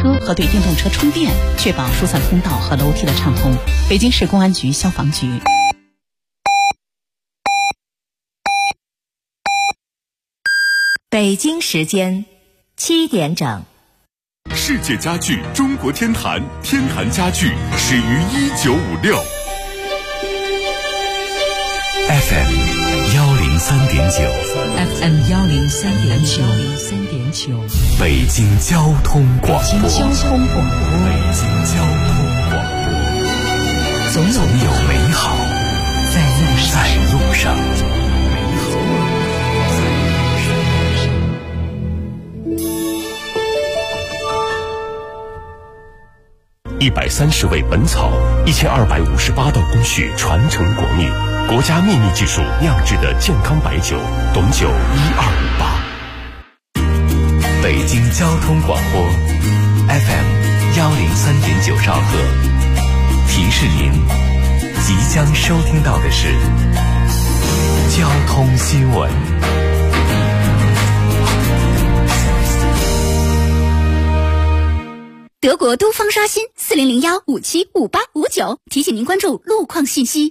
车和对电动车充电，确保疏散通道和楼梯的畅通。北京市公安局消防局。 北京时间7点整。 世界家具中国天坛，天坛家具始于1956。 FM 103.9 FM 103.9 北京交通广播。 北京交通广播。 总有美好在路上。130味本草，1258道工序传承国秘，国家秘密技术酿制的健康白酒，董酒1258。北京交通广播 FM 103.9兆赫，提示您即将收听到的是交通新闻。 德国都方刷新4001575859，提醒您关注路况信息。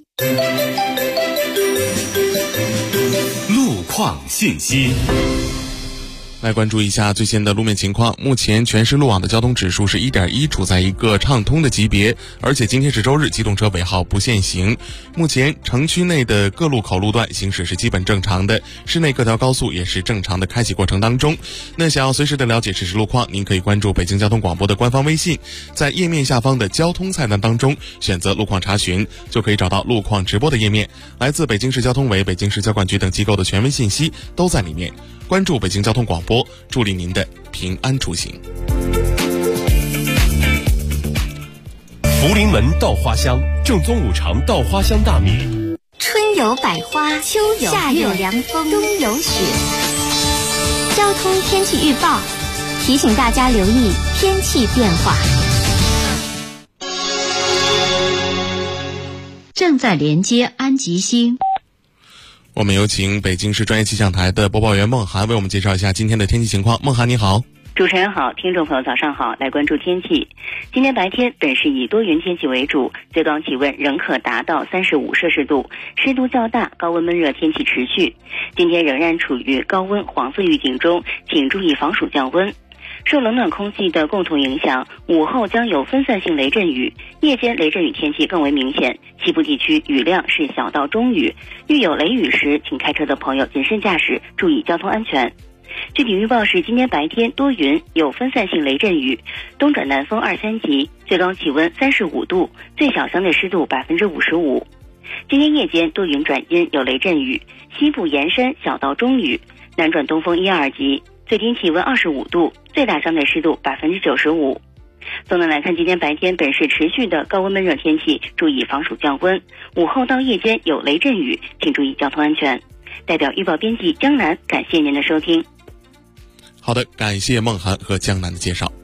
路况信息。 来关注一下最新的路面情况。目前全市路网的交通指数是 1.1， 处在一个畅通的级别，而且今天是周日，机动车尾号不限行。目前城区内的各路口路段行驶是基本正常的，市内各条高速也是正常的开启过程当中。那想要随时的了解实时路况，您可以关注北京交通广播的官方微信，在页面下方的交通菜单当中选择路况查询，就可以找到路况直播的页面。来自北京市交通委、北京市交管局等机构的权威信息都在里面。关注北京交通广播，助力您的平安出行。 福临门稻花香，正宗五常稻花香大米。 春有百花，秋有夏有凉风，冬有雪。交通天气预报提醒大家留意天气变化。 正在连接安吉星。 我们有请北京市专业气象台的播报员孟涵为我们介绍一下今天的天气情况。孟涵你好。 主持人好，听众朋友早上好，来关注天气。今天白天本市以多云天气为主，最高气温仍可达到35摄氏度，湿度较大，高温闷热天气持续。今天仍然处于高温黄色预警中，请注意防暑降温。受冷暖空气的共同影响，午后将有分散性雷阵雨，夜间雷阵雨天气更为明显，西部地区雨量是小到中雨，遇有雷雨时，请开车的朋友谨慎驾驶，注意交通安全。具体预报是今天白天多云，有分散性雷阵雨，东转南风2、3级，最高气温35度，最小相对湿度55%。今天夜间多云转阴，有雷阵雨，西部延伸小到中雨，南转东风1、2级，最低气温25度，最大相对湿度95%。总的来看，今天白天本市持续的高温闷热天气，注意防暑降温。午后到夜间有雷阵雨，请注意交通安全。代表预报编辑江南，感谢您的收听。 好的，感谢孟涵和江南的介绍。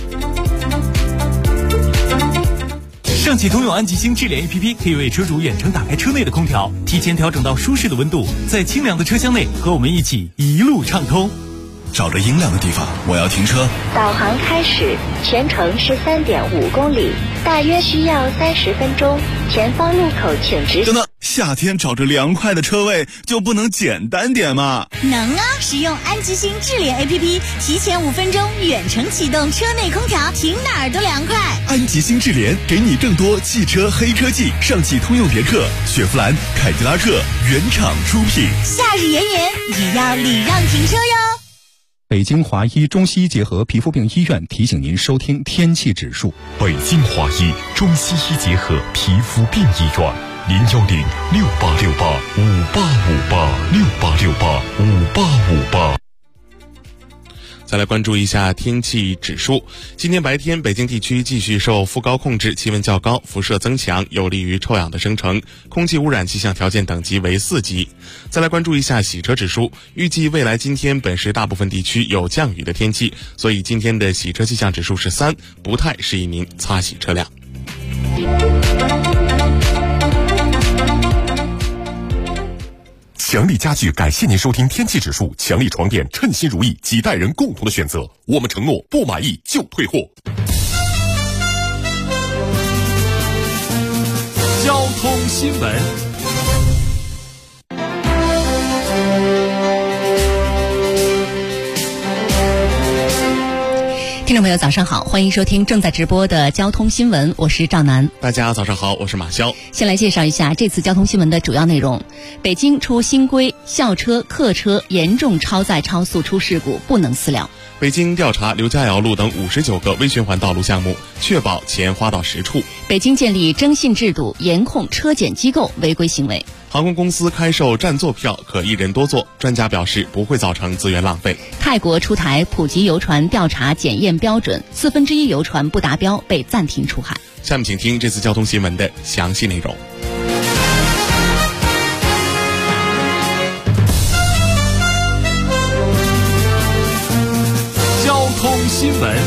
上汽通用安吉星智联 APP 可以为车主远程打开车内的空调，提前调整到舒适的温度，在清凉的车厢内和我们一起一路畅通。 找着阴凉的地方，我要停车。 导航开始，全程13.5公里，大约需要30分钟。前方路口请直行。 等等，夏天找着凉快的车位就不能简单点吗？ 能啊！使用安吉星智联 APP， 提前5分钟远程启动车内空调，停哪儿都凉快。 安吉星智联给你更多汽车黑科技，上汽通用别克、雪佛兰、凯迪拉克原厂出品。 夏日炎炎，也要礼让停车哟。 北京华医中西医结合皮肤病医院提醒您收听天气指数。 北京华医中西医结合皮肤病医院，0106868585858，68685858。 再来关注一下天气指数。今天白天，北京地区继续受副高控制，气温较高，辐射增强，有利于臭氧的生成，空气污染气象条件等级为4级。再来关注一下洗车指数，预计未来今天本市大部分地区有降雨的天气，所以今天的洗车气象指数是3，不太适宜您擦洗车辆。 强力家具感谢您收听天气指数，强力床垫称心如意，几代人共同的选择，我们承诺不满意就退货。 通新闻。 听众朋友早上好，欢迎收听正在直播的交通新闻，我是赵楠。 大家早上好，我是马潇。 先来介绍一下这次交通新闻的主要内容。北京出新规，校车、客车严重超载超速出事故不能私了。 北京调查刘家窑路等59个微循环道路项目，确保钱花到实处。 北京建立征信制度，严控车检机构违规行为。 航空公司开售占座票可一人多坐，专家表示不会造成资源浪费。 泰国出台普及游船调查检验标准，1/4游船不达标被暂停出海。 下面请听这次交通新闻的详细内容。 交通新闻。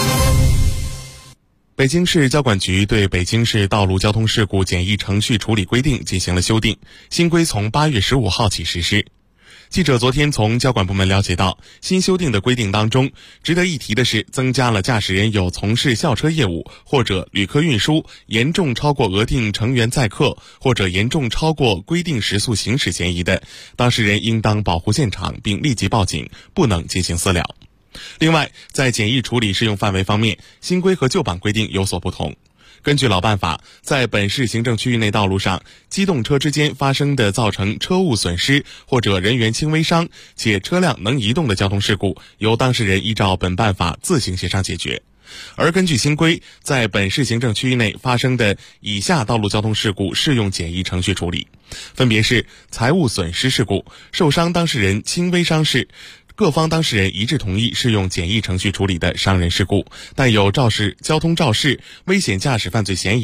北京市交管局对北京市道路交通事故简易程序处理规定进行了修订，新规从8月15号起实施。记者昨天从交管部门了解到，新修订的规定当中，值得一提的是，增加了驾驶人有从事校车业务或者旅客运输严重超过额定乘员载客或者严重超过规定时速行驶嫌疑的，当事人应当保护现场并立即报警，不能进行私了。另外，在简易处理适用范围方面，新规和旧版规定有所不同。根据老办法，在本市行政区域内道路上，机动车之间发生的造成车物损失或者人员轻微伤且车辆能移动的交通事故，由当事人依照本办法自行协商解决。而根据新规，在本市行政区域内发生的以下道路交通事故适用简易程序处理，分别是财物损失事故、受伤当事人轻微伤势、各方当事人一致同意适用简易程序处理的伤人事故，但有交通肇事、危险犯罪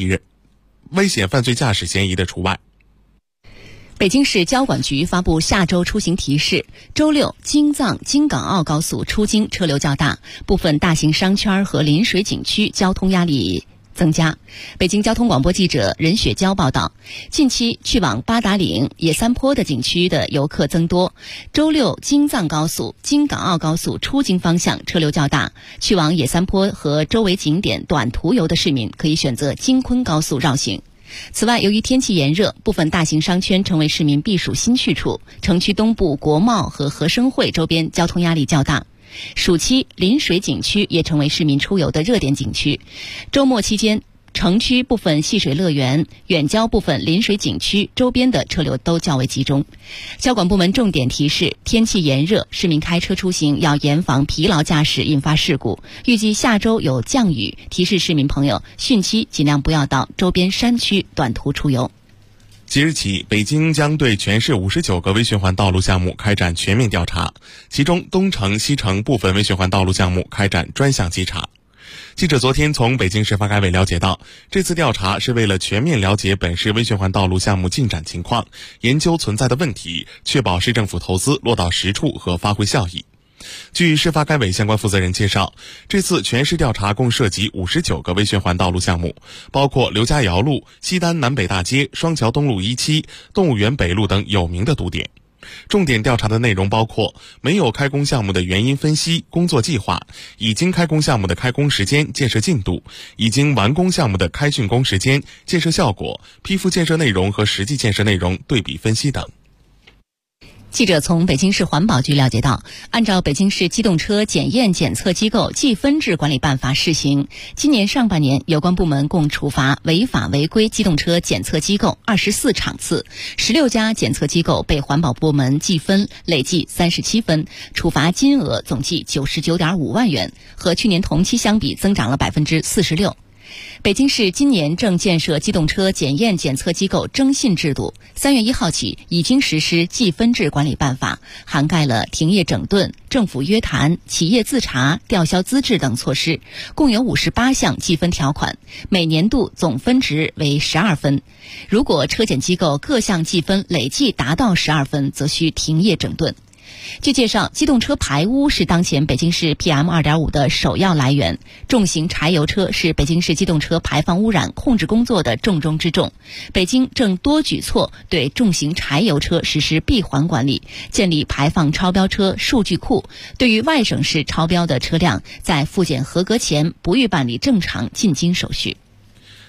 驾驶嫌疑的除外。 北京市交管局发布下周出行提示，周六京藏京港澳高速出京车流较大，部分大型商圈和临水景区交通压力增加。北京交通广播记者任雪娇报道，近期去往八达岭、野三坡的景区的游客增多，周六京藏高速、京港澳高速出京方向车流较大，去往野三坡和周围景点短途游的市民可以选择京昆高速绕行。此外，由于天气炎热，部分大型商圈成为市民避暑新去处，城区东部国贸和合生汇周边交通压力较大。暑期临水景区也成为市民出游的热点景区，周末期间城区部分戏水乐园、远郊部分临水景区周边的车流都较为集中。交管部门重点提示，天气炎热，市民开车出行要严防疲劳驾驶引发事故。预计下周有降雨，提示市民朋友汛期尽量不要到周边山区短途出游。 即日起，北京将对全市59个微循环道路项目开展全面调查，其中东城、西城部分微循环道路项目开展专项稽查。记者昨天从北京市发改委了解到，这次调查是为了全面了解本市微循环道路项目进展情况，研究存在的问题，确保市政府投资落到实处和发挥效益。据市发改委相关负责人介绍，这次全市调查共涉及59个微循环道路项目，包括刘家窑路、西单南北大街、双桥东路1期、动物园北路等有名的堵点。重点调查的内容包括没有开工项目的原因分析、工作计划，已经开工项目的开工时间、建设进度，已经完工项目的开竣工时间、建设效果、批复建设内容和实际建设内容对比分析等。 记者从北京市环保局了解到，按照北京市机动车检验检测机构计分制管理办法试行，今年上半年有关部门共处罚违法违规机动车检测机构24场次，16家检测机构被环保部门记分，累计37分，处罚金额总计99.5万元，和去年同期相比增长了46%。北京市今年正建设机动车检验检测机构征信制度，3月1号起已经实施计分制管理办法，涵盖了停业整顿、政府约谈、企业自查、吊销资质等措施，共有58项计分条款，每年度总分值为12分。如果车检机构各项计分累计达到12分，则需停业整顿。据介绍，机动车排污是当前北京市 PM2.5 的首要来源，重型柴油车是北京市机动车排放污染控制工作的重中之重。北京正多举措对重型柴油车实施闭环管理，建立排放超标车数据库，对于外省市超标的车辆，在复检合格前不予办理正常进京手续。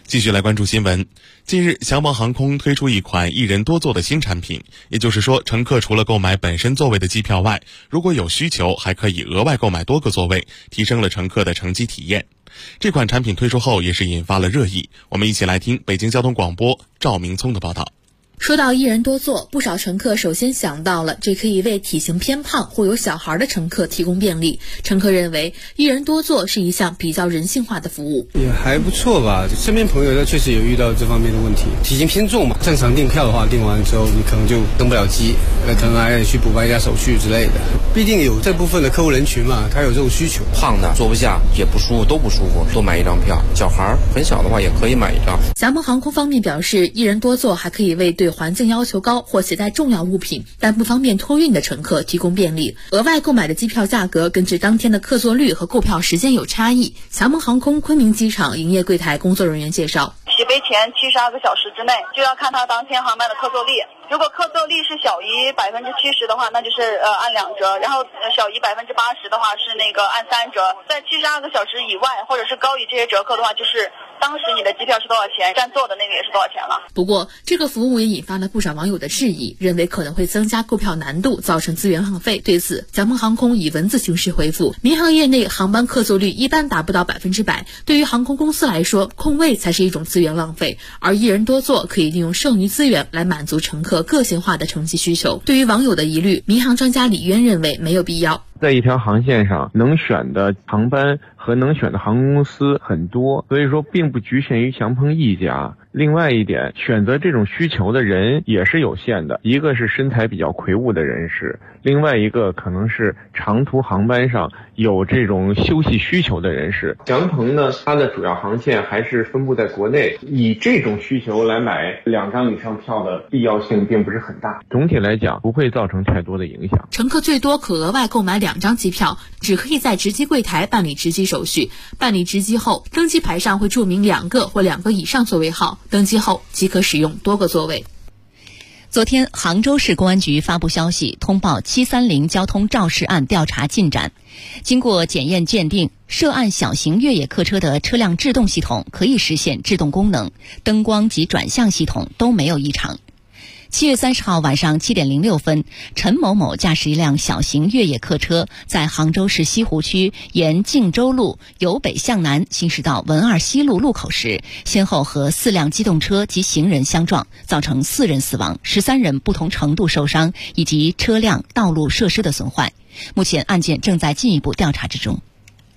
继续来关注新闻。近日，祥邦航空推出一款一人多座的新产品，也就是说，乘客除了购买本身座位的机票外，如果有需求，还可以额外购买多个座位，提升了乘客的乘机体验。这款产品推出后，也是引发了热议。我们一起来听北京交通广播赵明聪的报道。 说到一人多座，不少乘客首先想到了这可以为体型偏胖或有小孩的乘客提供便利。乘客认为一人多座是一项比较人性化的服务， 也还不错吧。身边朋友呢确实有遇到这方面的问题，体型偏重嘛，正常订票的话，订完之后你可能就登不了机，可能还得去补办一下手续之类的。毕竟有这部分的客户人群嘛，他有这种需求。 胖的坐不下也不舒服，都不舒服，多买一张票。小孩很小的话也可以买一张。 祥邦航空方面表示，一人多座还可以为对环境要求高或携带重要物品但不方便托运的乘客提供便利。额外购买的机票价格根据当天的客座率和购票时间有差异。祥邦航空昆明机场营业柜台工作人员介绍， 起飞前72个小时之内就要看它当天航班的客座率，如果客座率是小于70%的话，那就是按2折，然后小于80%的话是按3折，在72个小时以外或者是高于这些折扣的话，就是当时你的机票是多少钱，占座的那个也是多少钱了。 不过这个服务也引发了不少网友的质疑，认为可能会增加购票难度，造成资源浪费。对此，祥邦航空以文字形式回复，民航业内航班客座率一般达不到100%，对于航空公司来说，空位才是一种资源浪费，而一人多座可以利用剩余资源来满足乘客个性化的乘机需求。对于网友的疑虑，民航专家李渊认为没有必要。 在一条航线上能选的航班和能选的航空公司很多，所以说并不局限于祥鹏一家。另外一点，选择这种需求的人也是有限的，一个是身材比较魁梧的人士，另外一个可能是长途航班上有这种休息需求的人士。祥鹏呢，它的主要航线还是分布在国内，以这种需求来买2张以上票的必要性并不是很大，总体来讲不会造成太多的影响。 乘客最多可额外购买2张机票，只可以在值机柜台办理值机手续。办理值机后，登机牌上会注明2个或2个以上座位号，登机后即可使用多个座位。 昨天，杭州市公安局发布消息，通报730交通肇事案调查进展。经过检验鉴定，涉案小型越野客车的车辆制动系统可以实现制动功能，灯光及转向系统都没有异常。7月30号晚上7点06分，陈某某驾驶一辆小型越野客车，在杭州市西湖区沿靖州路由北向南行驶到文二西路路口时，先后和4辆机动车及行人相撞，造成4人死亡，13人不同程度受伤，以及车辆、道路设施的损坏。目前案件正在进一步调查之中。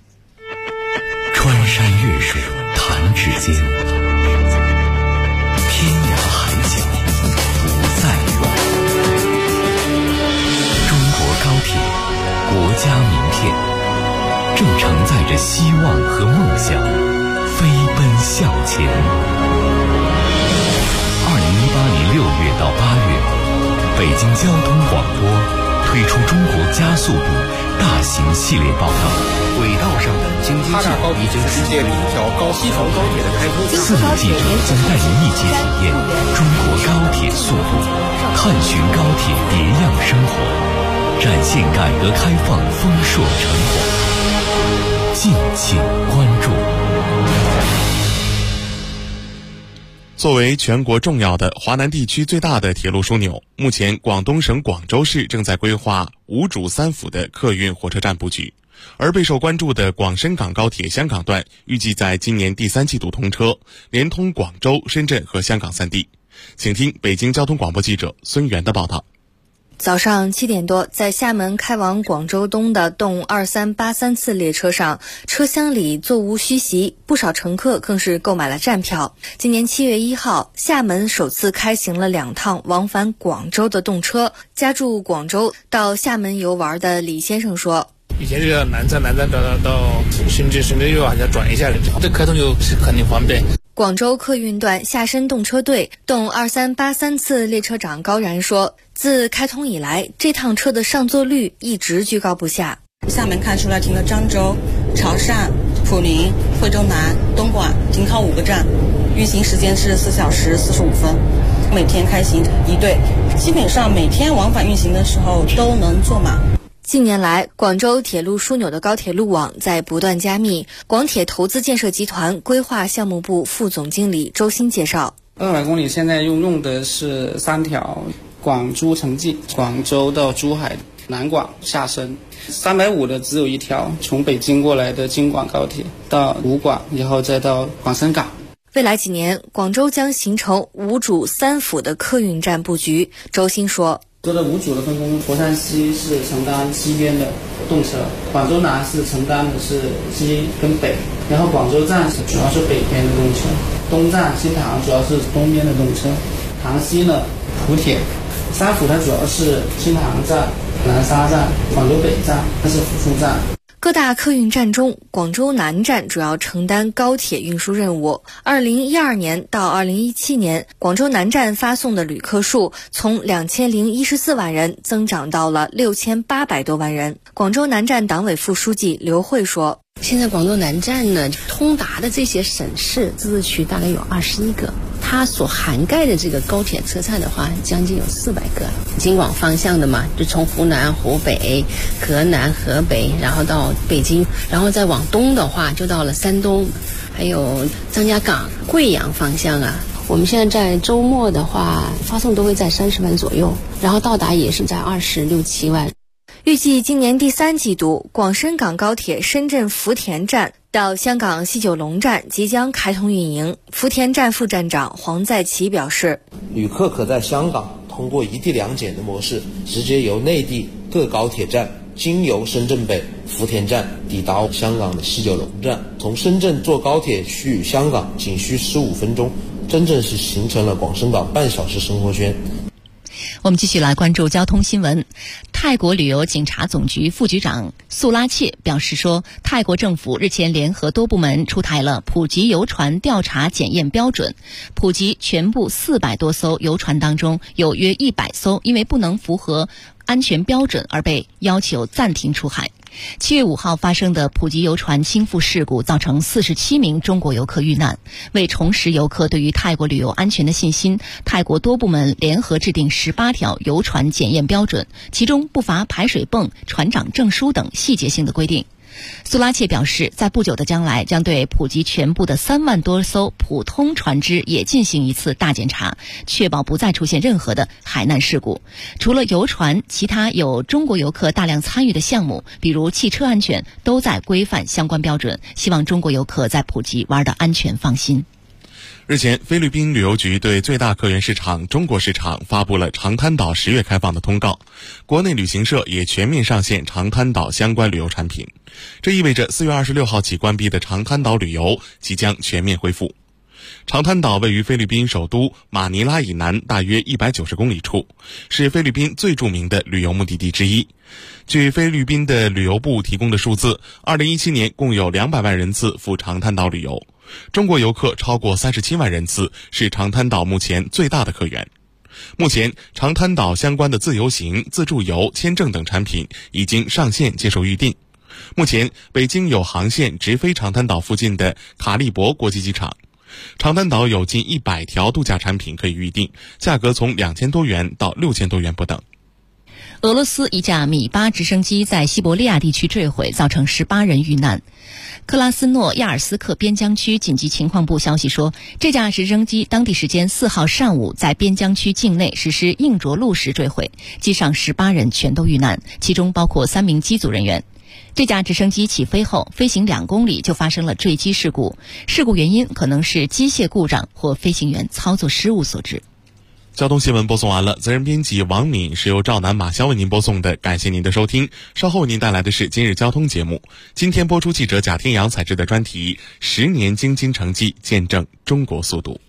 穿山越水弹指间，天涯海角不再远。中国高铁，国家名片，正承载着希望和梦想，飞奔向前。2018年6月到8月，北京交通广播推出中国加速度大型系列报道，轨道上的京津冀已经世界第1条西藏高铁的开通。4名记者将带您一起体验中国高铁速度，探寻高铁别样生活，展现改革开放丰硕成果。敬请关注。 作为全国重要的华南地区最大的铁路枢纽，目前广东省广州市正在规划5主3辅的客运火车站布局，而备受关注的广深港高铁香港段预计在今年第3季度通车，连通广州、深圳和香港3地。请听北京交通广播记者孙源的报道。 早上7点多，在厦门开往广州东的动2383次列车上，车厢里座无虚席，不少乘客更是购买了站票。今年7月1号，厦门首次开行了2趟往返广州的动车。家住广州到厦门游玩的李先生说， 以前这个南站到深圳又往下转一下，这开通就是肯定方便。 广州客运段厦深动车队动2383次列车长高然说，自开通以来，这趟车的上座率一直居高不下。 厦门看出来停了漳州、潮汕、普宁、惠州南、东莞，停靠5个站，运行时间是4小时45分，每天开行1对，基本上每天往返运行的时候都能坐满。 近年来，广州铁路枢纽的高铁路网在不断加密。广铁投资建设集团规划项目部副总经理周鑫介绍 ，200公里现在用的是3条广珠城际，广州到珠海南广下深，350的只有1条从北京过来的京广高铁到武广，然后再到广深港。 未来几年，广州将形成5主3辅的客运站布局。周鑫说， 说的5主的分工，佛山西是承担西边的动车，广州南是承担的是西跟北，然后广州站主要是北边的动车，东站新塘主要是东边的动车，塘西呢普铁，3辅它主要是新塘站、南沙站、广州北站，它是辅助站。 各大客运站中，广州南站主要承担高铁运输任务。2012年到2017年，广州南站发送的旅客数从2014万人增长到了6800多万人。广州南站党委副书记刘慧说， 现在广州南站呢，通达的这些省市自治区大概有21个，它所涵盖的这个高铁车站的话，将近有400个。京广方向的嘛，就从湖南、湖北、河南、河北，然后到北京，然后再往东的话，就到了山东，还有张家港、贵阳方向啊。我们现在在周末的话，发送都会在30万左右，然后到达也是在26、27万。 预计今年第3季度，广深港高铁深圳福田站到香港西九龙站即将开通运营。福田站副站长黄在奇表示， 旅客可在香港通过一地两检的模式，直接由内地各高铁站经由深圳北福田站抵达香港的西九龙站，从深圳坐高铁去香港仅需15分钟，真正是形成了广深港半小时生活圈。 我们继续来关注交通新闻。泰国旅游警察总局副局长素拉切表示说，泰国政府日前联合多部门出台了普及游船调查检验标准，普及全部400多艘游船当中，有约100艘因为不能符合安全标准而被要求暂停出海。7月5号发生的普吉游船倾覆事故造成47名中国游客遇难。为重拾游客对于泰国旅游安全的信心，泰国多部门联合制定18条游船检验标准，其中不乏排水泵、船长证书等细节性的规定。苏拉切表示，在不久的将来将对普吉全部的3万多艘普通船只也进行一次大检查，确保不再出现任何的海难事故。除了游船，其他有中国游客大量参与的项目，比如汽车安全，都在规范相关标准，希望中国游客在普吉玩得安全放心。 日前，菲律宾旅游局对最大客源市场中国市场发布了长滩岛10月开放的通告，国内旅行社也全面上线长滩岛相关旅游产品。这意味着4月26号起关闭的长滩岛旅游即将全面恢复。长滩岛位于菲律宾首都马尼拉以南大约190公里处，是菲律宾最著名的旅游目的地之一。据菲律宾的旅游部提供的数字，2017年共有200万人次赴长滩岛旅游，中国游客超过37万人次，是长滩岛目前最大的客源。目前，长滩岛相关的自由行、自助游、签证等产品已经上线接受预订。目前，北京有航线直飞长滩岛附近的卡利伯国际机场。长滩岛有近100条度假产品可以预订，价格从2000多元到6000多元不等。 俄罗斯一架米8直升机在西伯利亚地区坠毁，造成18人遇难。克拉斯诺亚尔斯克边疆区紧急情况部消息说，这架直升机当地时间4号上午在边疆区境内实施硬着陆时坠毁，机上18人全都遇难，其中包括3名机组人员。这架直升机起飞后飞行2公里就发生了坠机事故，事故原因可能是机械故障或飞行员操作失误所致。 交通新闻播送完了，责任编辑王敏，是由赵楠、马潇为您播送的，感谢您的收听。稍后为您带来的是今日交通节目。今天播出记者贾天阳采制的专题10年京津成绩，见证中国速度。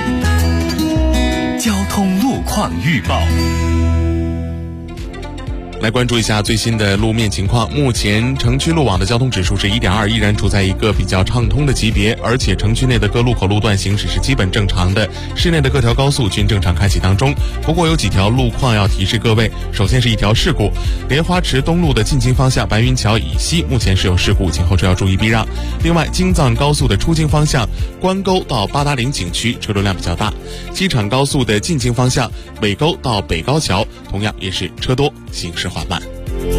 交通路况预报。 来关注一下最新的路面情况。目前城区路网的交通指数是 1.2， 依然处在一个比较畅通的级别，而且城区内的各路口路段行驶是基本正常的，市内的各条高速均正常开启当中。不过有几条路况要提示各位，首先是一条事故，莲花池东路的进京方向白云桥以西目前是有事故，请后车要注意避让。另外京藏高速的出京方向关沟到八达岭景区车流量比较大，机场高速的进京方向尾沟到北高桥同样也是车多，行驶缓慢。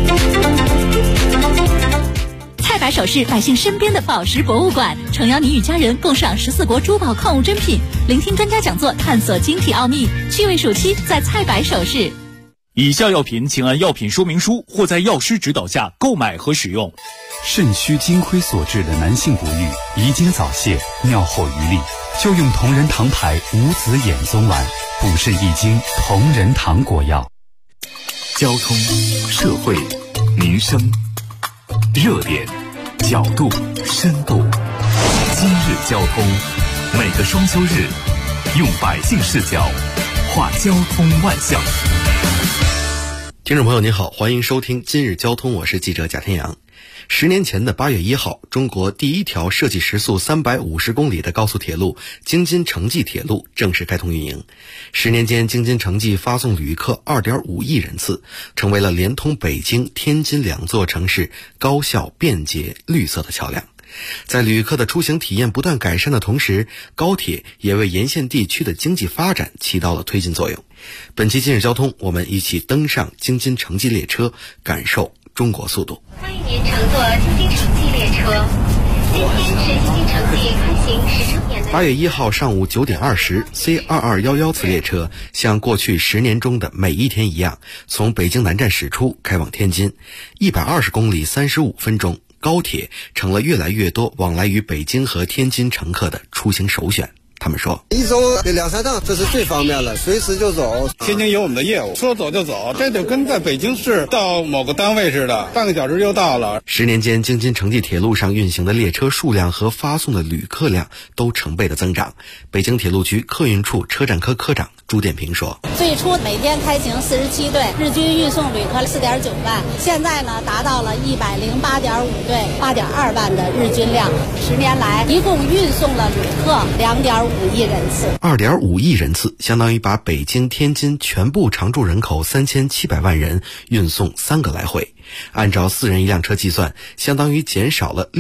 蔡百首饰，百姓身边的宝石博物馆，诚邀你与家人共赏14国珠宝矿物珍品，聆听专家讲座，探索晶体奥秘。趣味暑期在蔡百首饰。 以下药品请按药品说明书或在药师指导下购买和使用。 肾虚金亏所致的男性不育、遗精早泄、尿后余力，就用同仁堂牌无籽眼松丸，补肾益精，同仁堂果药。 交通、社会、民生，热点、角度、深度。今日交通，每个双休日，用百姓视角画交通万象。 听众朋友您好，欢迎收听今日交通，我是记者贾天阳。10年前的8月1号，中国第一条设计时速350公里的高速铁路京津城际铁路正式开通运营。10年间，京津城际发送旅客2.5亿人次，成为了连通北京、天津两座城市高效、便捷、绿色的桥梁。在旅客的出行体验不断改善的同时，高铁也为沿线地区的经济发展起到了推进作用。本期今日交通，我们一起登上京津城际列车，感受中国速度。 欢迎您乘坐京津城际列车。今天是京津城际开行10周年的 8月1号上午9点20 ，C2211次列车像过去10年中的每一天一样，从北京南站驶出，开往天津，120公里35分钟。高铁成了越来越多往来于北京和天津乘客的出行首选。他们说， 一周得2-3趟，这是最方便了，随时就走。 天津有我们的业务，说走就走，这就跟在北京市到某个单位似的，半个小时就到了。 10年间，京津城际铁路上运行的列车数量和发送的旅客量都成倍的增长。北京铁路局客运处车站科科长朱殿平说， 最初每天开行47对，日均运送旅客4.9万，现在呢达到了108.5对，8.2万的日均量。10年来，一共运送了旅客2.5亿人次。 2.5亿人次相当于把北京、天津全部常住人口3700万人运送3个来回。按照4人1辆车计算，相当于减少了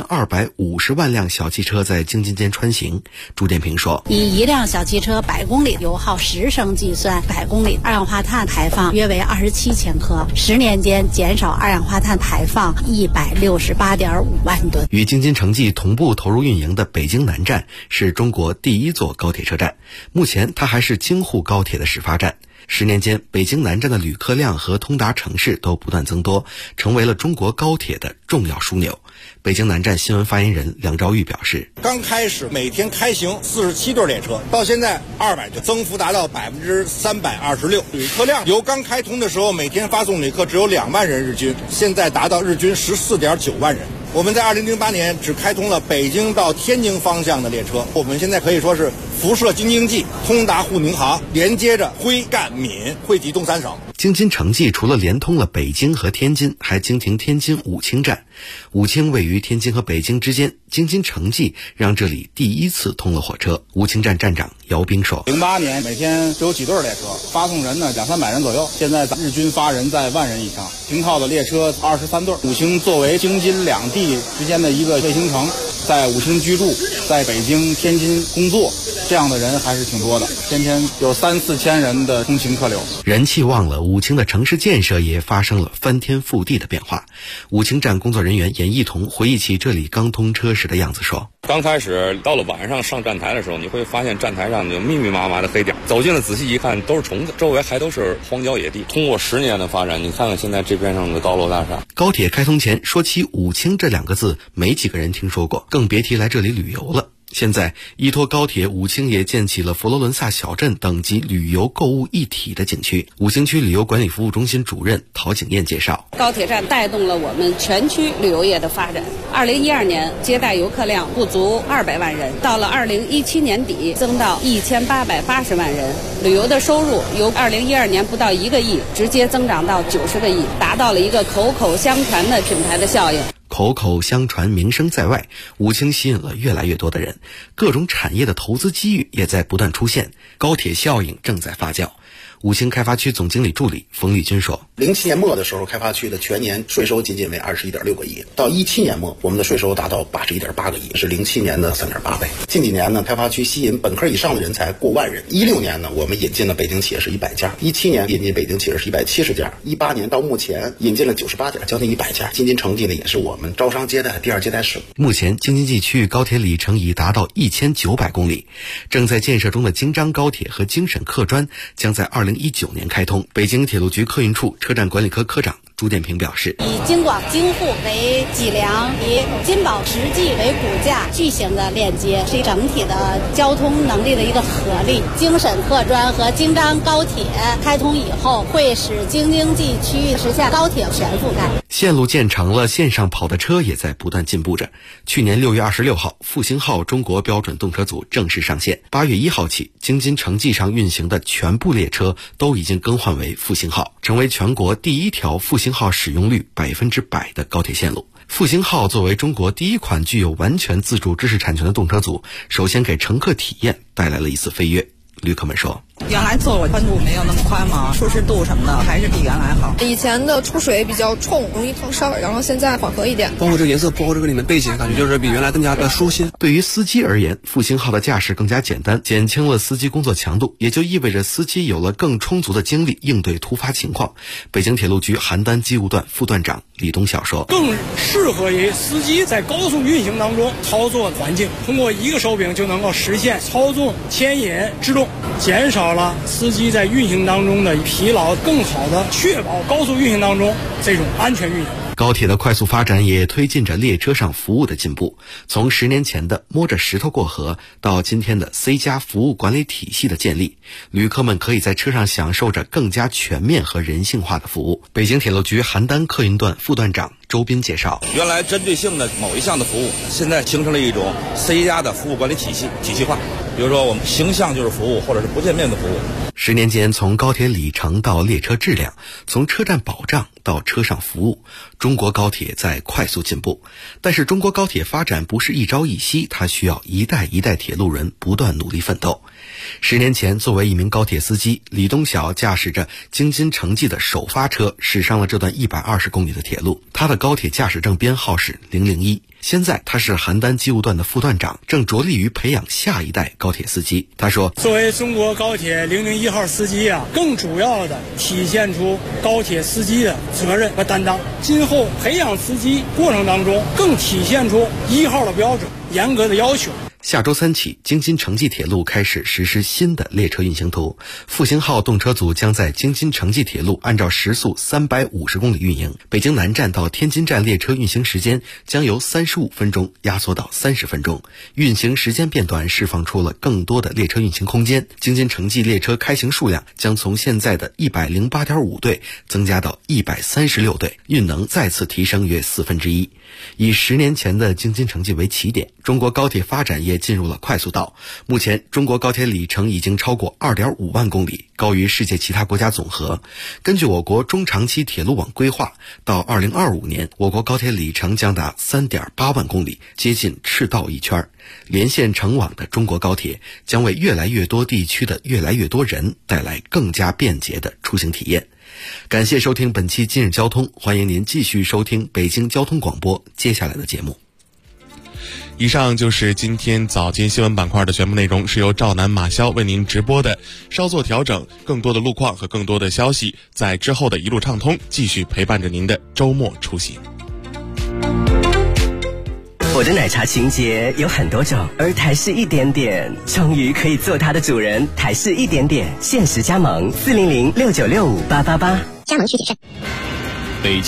6250万辆小汽车在京津间穿行。朱殿平说， 以一辆小汽车100公里油耗10升计算，100公里二氧化碳排放约为27千克，10年间减少二氧化碳排放168.5万吨。 与京津城际同步投入运营的北京南站是中国第一座高铁车站，目前它还是京沪高铁的始发站。10年间，北京南站的旅客量和通达城市都不断增多，成为了中国高铁的重要枢纽。北京南站新闻发言人梁昭玉表示， 刚开始每天开行47对列车，到现在200对，增幅达到326%。旅客量由刚开通的时候每天发送旅客只有2万人日均，现在达到日均14.9万人。我们在2008年只开通了北京到天津方向的列车，我们现在可以说是辐射京津冀，通达沪宁杭，连接着徽赣闽惠济东3省。 京津城际除了连通了北京和天津，还经停天津武清站。武清位于天津和北京之间，京津城际让这里第一次通了火车。武清站站长姚兵说 ，08年每天只有几对列车，发送人呢200-300人左右，现在日均发人在1万人以上，停靠的列车23对。武清作为京津两地之间的一个卫星城，在武清居住，在北京、天津工作，这样的人还是挺多的，天天有3-4千人的通勤客流。 人气旺了，武清的城市建设也发生了翻天覆地的变化。武清站工作人员严义彤回忆起这里刚通车时的样子说， 刚开始到了晚上上站台的时候，你会发现站台上有密密麻麻的黑点，走近了仔细一看都是虫子，周围还都是荒郊野地。通过10年的发展，你看看现在这边上的高楼大厦。 高铁开通前说起武清这2个字，没几个人听说过，更别提来这里旅游了。 现在依托高铁，武清也建起了佛罗伦萨小镇等级旅游购物一体的景区。武清区旅游管理服务中心主任陶景燕介绍， 高铁站带动了我们全区旅游业的发展。2012年接待游客量不足200万人，到了2017年底增到1880万人，旅游的收入由2012年不到1个亿直接增长到90个亿，达到了一个口口相传的品牌的效应。 口口相传，名声在外，武清吸引了越来越多的人，各种产业的投资机遇也在不断出现，高铁效应正在发酵。武清开发区总经理助理冯立军说 ，07年末的时候，开发区的全年税收仅仅为21.6个亿，到17年末，我们的税收达到81.8个亿，是07年的3.8倍。近几年呢，开发区吸引本科以上的人才过万人。16年呢，我们引进了北京企业是100家，17年引进北京企业是170家，18年到目前引进了98家，将近100家。京津城际呢，也是我们招商接待第2接待省。 目前京津冀区域高铁里程已达到1900公里，正在建设中的京张高铁和京沈客专将在2019年开通。北京铁路局客运处车站管理科科长朱建平表示， 以京广京沪为脊梁，以金宝实际为骨架，巨型的链接，是整体的交通能力的一个合力。京沈客专和京张高铁开通以后，会使京津冀区域实现高铁全覆盖。 线路建成了，线上跑的车也在不断进步着。去年6月26号，复兴号中国标准动车组正式上线。8月1号起，京津城际上运行的全部列车都已经更换为复兴号，成为全国第一条复兴号使用率100%的高铁线路。复兴号作为中国第一款具有完全自主知识产权的动车组，首先给乘客体验带来了一次飞跃。旅客们说， 原来坐我宽度没有那么宽嘛，舒适度什么的还是比原来好。 以前的出水比较冲，容易烫伤，然后现在缓和一点。 包括这个颜色，包括这个里面背景，感觉就是比原来更加的舒心。 对于司机而言，复兴号的驾驶更加简单，减轻了司机工作强度，也就意味着司机有了更充足的精力应对突发情况。北京铁路局邯郸机务段副段长李东晓说， 更适合于司机在高速运行当中操作环境，通过一个手柄就能够实现操纵、牵引、制动，减少了司机在运行当中的疲劳，更好的确保高速运行当中这种安全运行。 高铁的快速发展也推进着列车上服务的进步，从10年前的摸着石头过河到今天的 C+ 服务管理体系的建立，旅客们可以在车上享受着更加全面和人性化的服务。北京铁路局邯郸客运段副段长周斌介绍， 原来针对性的某一项的服务，现在形成了一种 C+ 的服务管理体系化。比如说我们形象就是服务，或者是不见面的服务。 10年间，从高铁里程到列车质量，从车站保障到车上服务，中国高铁在快速进步。但是中国高铁发展不是一朝一夕，它需要一代一代铁路人不断努力奋斗。10年前，作为一名高铁司机，李东晓驾驶着京津城际的首发车驶上了这段120公里的铁路，他的高铁驾驶证编号是001。现在他是邯郸机务段的副段长，正着力于培养下一代高铁司机。他说， 作为中国高铁001号司机更主要的体现出高铁司机的责任和担当。今后培养司机过程当中，更体现出1号的标准，严格的要求。 下周3起，京津城际铁路开始实施新的列车运行图，复兴号动车组将在京津城际铁路按照时速350公里运营。北京南站到天津站列车运行时间将由35分钟压缩到30分钟，运行时间变短，释放出了更多的列车运行空间。京津城际列车开行数量将从现在的108.5对增加到136对，运能再次提升约1/4。以10年前的京津城际为起点，中国高铁发展也进入了快速道。目前中国高铁里程已经超过2.5万公里，高于世界其他国家总和。根据我国中长期铁路网规划，到2025年，我国高铁里程将达3.8万公里，接近赤道一圈。连线成网的中国高铁将为越来越多地区的越来越多人带来更加便捷的出行体验。感谢收听本期今日交通，欢迎您继续收听北京交通广播接下来的节目。 以上就是今天早间新闻板块的全部内容，是由赵楠、马潇为您直播的。稍作调整，更多的路况和更多的消息，在之后的一路畅通继续陪伴着您的周末出行。 我的奶茶情节有很多种，而台式一点点终于可以做它的主人。台式一点点限时加盟40069658888， 加盟需谨慎。